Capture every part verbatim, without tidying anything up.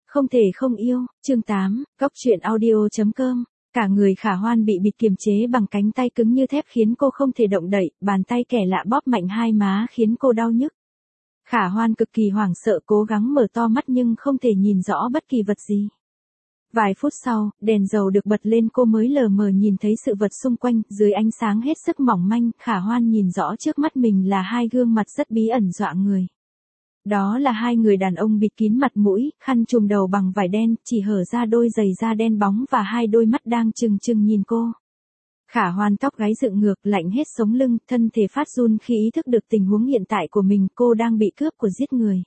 Không thể không yêu, chương tám, Cóc truyện audio.com. Cả người Khả Hoan bị bịt kiềm chế bằng cánh tay cứng như thép khiến cô không thể động đậy, bàn tay kẻ lạ bóp mạnh hai má khiến cô đau nhức. Khả Hoan cực kỳ hoảng sợ cố gắng mở to mắt nhưng không thể nhìn rõ bất kỳ vật gì. Vài phút sau, đèn dầu được bật lên cô mới lờ mờ nhìn thấy sự vật xung quanh, dưới ánh sáng hết sức mỏng manh, Khả Hoan nhìn rõ trước mắt mình là hai gương mặt rất bí ẩn dọa người. Đó là hai người đàn ông bịt kín mặt mũi, khăn trùm đầu bằng vải đen, chỉ hở ra đôi giày da đen bóng và hai đôi mắt đang trừng trừng nhìn cô. Khả Hoan tóc gáy dựng ngược, lạnh hết sống lưng, thân thể phát run khi ý thức được tình huống hiện tại của mình, cô đang bị cướp của giết người.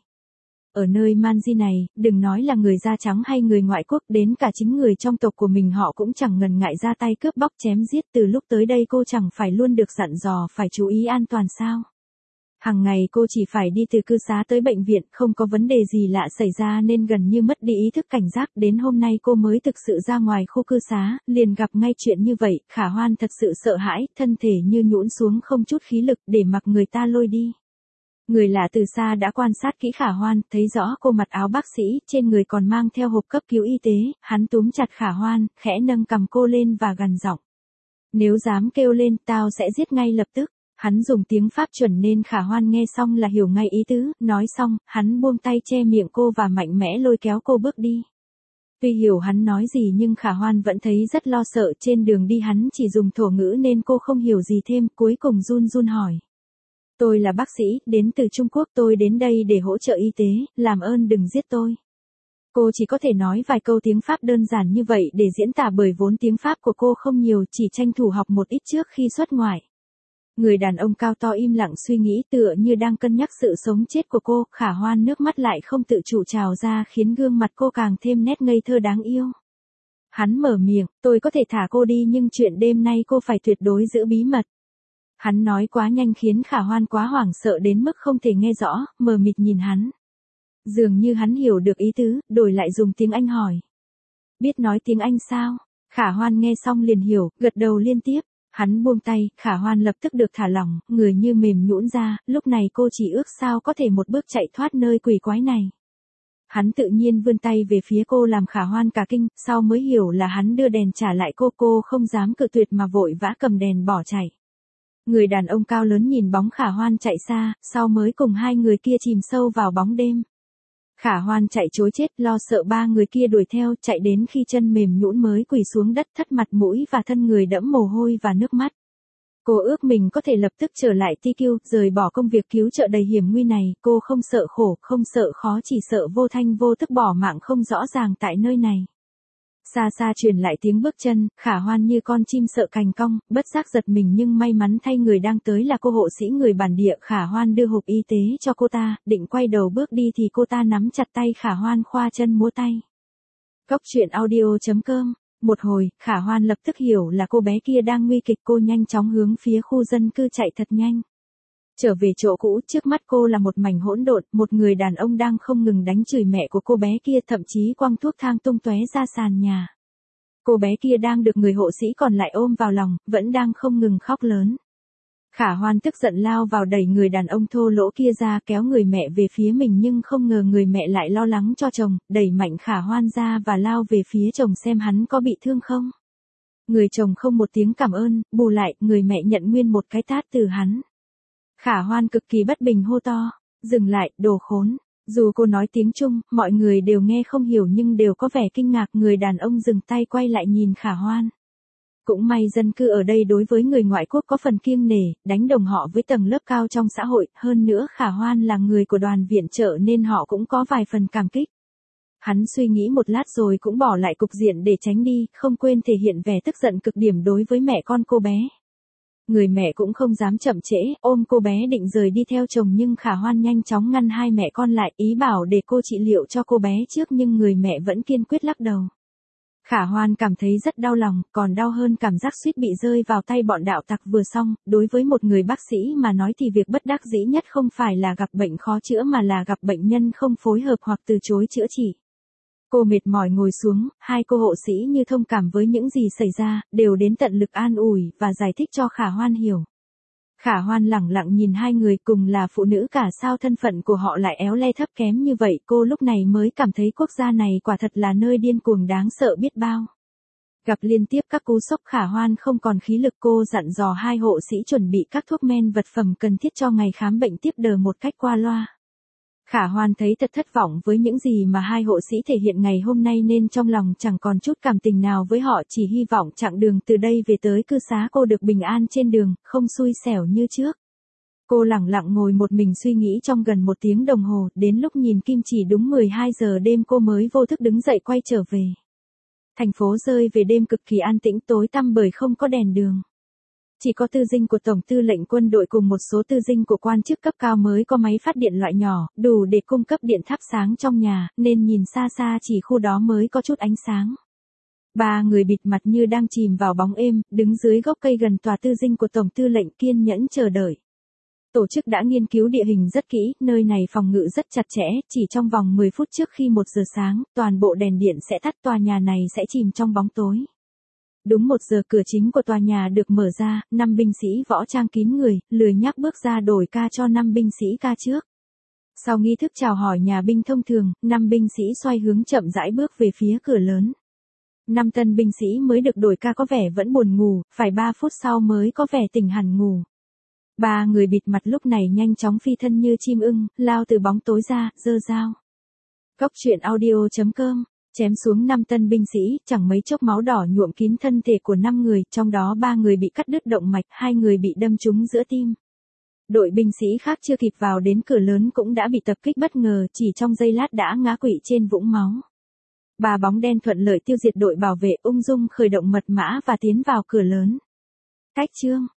Ở nơi Manji này, đừng nói là người da trắng hay người ngoại quốc, đến cả chính người trong tộc của mình họ cũng chẳng ngần ngại ra tay cướp bóc chém giết. Từ lúc tới đây cô chẳng phải luôn được dặn dò phải chú ý an toàn sao? Hằng ngày cô chỉ phải đi từ cư xá tới bệnh viện, không có vấn đề gì lạ xảy ra nên gần như mất đi ý thức cảnh giác. Đến hôm nay cô mới thực sự ra ngoài khu cư xá, liền gặp ngay chuyện như vậy. Khả Hoan thật sự sợ hãi, thân thể như nhũn xuống không chút khí lực để mặc người ta lôi đi. Người lạ từ xa đã quan sát kỹ Khả Hoan, thấy rõ cô mặc áo bác sĩ, trên người còn mang theo hộp cấp cứu y tế. Hắn túm chặt Khả Hoan, khẽ nâng cằm cô lên và gằn giọng: "Nếu dám kêu lên, tao sẽ giết ngay lập tức." Hắn dùng tiếng Pháp chuẩn nên Khả Hoan nghe xong là hiểu ngay ý tứ, nói xong, hắn buông tay che miệng cô và mạnh mẽ lôi kéo cô bước đi. Tuy hiểu hắn nói gì nhưng Khả Hoan vẫn thấy rất lo sợ, trên đường đi hắn chỉ dùng thổ ngữ nên cô không hiểu gì thêm, cuối cùng run run hỏi: "Tôi là bác sĩ, đến từ Trung Quốc, tôi đến đây để hỗ trợ y tế, làm ơn đừng giết tôi." Cô chỉ có thể nói vài câu tiếng Pháp đơn giản như vậy để diễn tả bởi vốn tiếng Pháp của cô không nhiều, chỉ tranh thủ học một ít trước khi xuất ngoại. Người đàn ông cao to im lặng suy nghĩ tựa như đang cân nhắc sự sống chết của cô, Khả Hoan nước mắt lại không tự chủ trào ra khiến gương mặt cô càng thêm nét ngây thơ đáng yêu. Hắn mở miệng: "Tôi có thể thả cô đi nhưng chuyện đêm nay cô phải tuyệt đối giữ bí mật." Hắn nói quá nhanh khiến Khả Hoan quá hoảng sợ đến mức không thể nghe rõ, mờ mịt nhìn hắn. Dường như hắn hiểu được ý tứ, đổi lại dùng tiếng Anh hỏi: "Biết nói tiếng Anh sao?" Khả Hoan nghe xong liền hiểu, gật đầu liên tiếp. Hắn buông tay, Khả Hoan lập tức được thả lỏng, người như mềm nhũn ra, lúc này cô chỉ ước sao có thể một bước chạy thoát nơi quỷ quái này. Hắn tự nhiên vươn tay về phía cô làm Khả Hoan cả kinh, sau mới hiểu là hắn đưa đèn trả lại cô, cô không dám cự tuyệt mà vội vã cầm đèn bỏ chạy. Người đàn ông cao lớn nhìn bóng Khả Hoan chạy xa, sau mới cùng hai người kia chìm sâu vào bóng đêm. Khả Hoan chạy trối chết, lo sợ ba người kia đuổi theo, chạy đến khi chân mềm nhũn mới quỳ xuống đất, thất mặt mũi và thân người đẫm mồ hôi và nước mắt. Cô ước mình có thể lập tức trở lại tê quy, rời bỏ công việc cứu trợ đầy hiểm nguy này, cô không sợ khổ, không sợ khó, chỉ sợ vô thanh vô tức bỏ mạng không rõ ràng tại nơi này. Xa xa truyền lại tiếng bước chân, Khả Hoan như con chim sợ cành cong, bất giác giật mình nhưng may mắn thay người đang tới là cô hộ sĩ người bản địa. Khả Hoan đưa hộp y tế cho cô ta, định quay đầu bước đi thì cô ta nắm chặt tay Khả Hoan khoa chân múa tay. Cóc truyện audio.com. Một hồi, Khả Hoan lập tức hiểu là cô bé kia đang nguy kịch, cô nhanh chóng hướng phía khu dân cư chạy thật nhanh. Trở về chỗ cũ, trước mắt cô là một mảnh hỗn độn, một người đàn ông đang không ngừng đánh chửi mẹ của cô bé kia, thậm chí quăng thuốc thang tung tóe ra sàn nhà. Cô bé kia đang được người hộ sĩ còn lại ôm vào lòng, vẫn đang không ngừng khóc lớn. Khả Hoan tức giận lao vào đẩy người đàn ông thô lỗ kia ra, kéo người mẹ về phía mình nhưng không ngờ người mẹ lại lo lắng cho chồng, đẩy mạnh Khả Hoan ra và lao về phía chồng xem hắn có bị thương không. Người chồng không một tiếng cảm ơn, bù lại, người mẹ nhận nguyên một cái tát từ hắn. Khả Hoan cực kỳ bất bình hô to: "Dừng lại, đồ khốn!" Dù cô nói tiếng Trung, mọi người đều nghe không hiểu nhưng đều có vẻ kinh ngạc. Người đàn ông dừng tay quay lại nhìn Khả Hoan. Cũng may dân cư ở đây đối với người ngoại quốc có phần kiêng nể, đánh đồng họ với tầng lớp cao trong xã hội, hơn nữa Khả Hoan là người của đoàn viện trợ nên họ cũng có vài phần cảm kích. Hắn suy nghĩ một lát rồi cũng bỏ lại cục diện để tránh đi, không quên thể hiện vẻ tức giận cực điểm đối với mẹ con cô bé. Người mẹ cũng không dám chậm trễ, ôm cô bé định rời đi theo chồng nhưng Khả Hoan nhanh chóng ngăn hai mẹ con lại, ý bảo để cô trị liệu cho cô bé trước nhưng người mẹ vẫn kiên quyết lắc đầu. Khả Hoan cảm thấy rất đau lòng, còn đau hơn cảm giác suýt bị rơi vào tay bọn đạo tặc vừa xong. Đối với một người bác sĩ mà nói thì việc bất đắc dĩ nhất không phải là gặp bệnh khó chữa mà là gặp bệnh nhân không phối hợp hoặc từ chối chữa trị. Cô mệt mỏi ngồi xuống, hai cô hộ sĩ như thông cảm với những gì xảy ra, đều đến tận lực an ủi và giải thích cho Khả Hoan hiểu. Khả Hoan lẳng lặng nhìn hai người, cùng là phụ nữ cả sao thân phận của họ lại éo le thấp kém như vậy, cô lúc này mới cảm thấy quốc gia này quả thật là nơi điên cuồng đáng sợ biết bao. Gặp liên tiếp các cú sốc, Khả Hoan không còn khí lực, cô dặn dò hai hộ sĩ chuẩn bị các thuốc men vật phẩm cần thiết cho ngày khám bệnh tiếp đờ một cách qua loa. Khả Hoan thấy thật thất vọng với những gì mà hai hộ sĩ thể hiện ngày hôm nay nên trong lòng chẳng còn chút cảm tình nào với họ, chỉ hy vọng chặng đường từ đây về tới cư xá cô được bình an trên đường, không xui xẻo như trước. Cô lẳng lặng ngồi một mình suy nghĩ trong gần một tiếng đồng hồ, đến lúc nhìn kim chỉ đúng mười hai giờ đêm cô mới vô thức đứng dậy quay trở về. Thành phố rơi về đêm cực kỳ an tĩnh tối tăm bởi không có đèn đường. Chỉ có tư dinh của Tổng tư lệnh quân đội cùng một số tư dinh của quan chức cấp cao mới có máy phát điện loại nhỏ, đủ để cung cấp điện thắp sáng trong nhà, nên nhìn xa xa chỉ khu đó mới có chút ánh sáng. Ba người bịt mặt như đang chìm vào bóng êm, đứng dưới gốc cây gần tòa tư dinh của Tổng tư lệnh kiên nhẫn chờ đợi. Tổ chức đã nghiên cứu địa hình rất kỹ, nơi này phòng ngự rất chặt chẽ, chỉ trong vòng mười phút trước khi một giờ sáng, toàn bộ đèn điện sẽ tắt, tòa nhà này sẽ chìm trong bóng tối. Đúng một giờ cửa chính của tòa nhà được mở ra, năm binh sĩ võ trang kín người, lười nhác bước ra đổi ca cho năm binh sĩ ca trước. Sau nghi thức chào hỏi nhà binh thông thường, năm binh sĩ xoay hướng chậm rãi bước về phía cửa lớn. Năm tân binh sĩ mới được đổi ca có vẻ vẫn buồn ngủ, phải ba phút sau mới có vẻ tỉnh hẳn ngủ. Ba người bịt mặt lúc này nhanh chóng phi thân như chim ưng, lao từ bóng tối ra, giơ dao. Cóc truyện audio chấm com chém xuống năm tân binh sĩ, chẳng mấy chốc máu đỏ nhuộm kín thân thể của năm người, trong đó ba người bị cắt đứt động mạch, hai người bị đâm trúng giữa tim. Đội binh sĩ khác chưa kịp vào đến cửa lớn cũng đã bị tập kích bất ngờ, chỉ trong giây lát đã ngã quỵ trên vũng máu. Ba bóng đen thuận lợi tiêu diệt đội bảo vệ, ung dung khởi động mật mã và tiến vào cửa lớn. Cách chương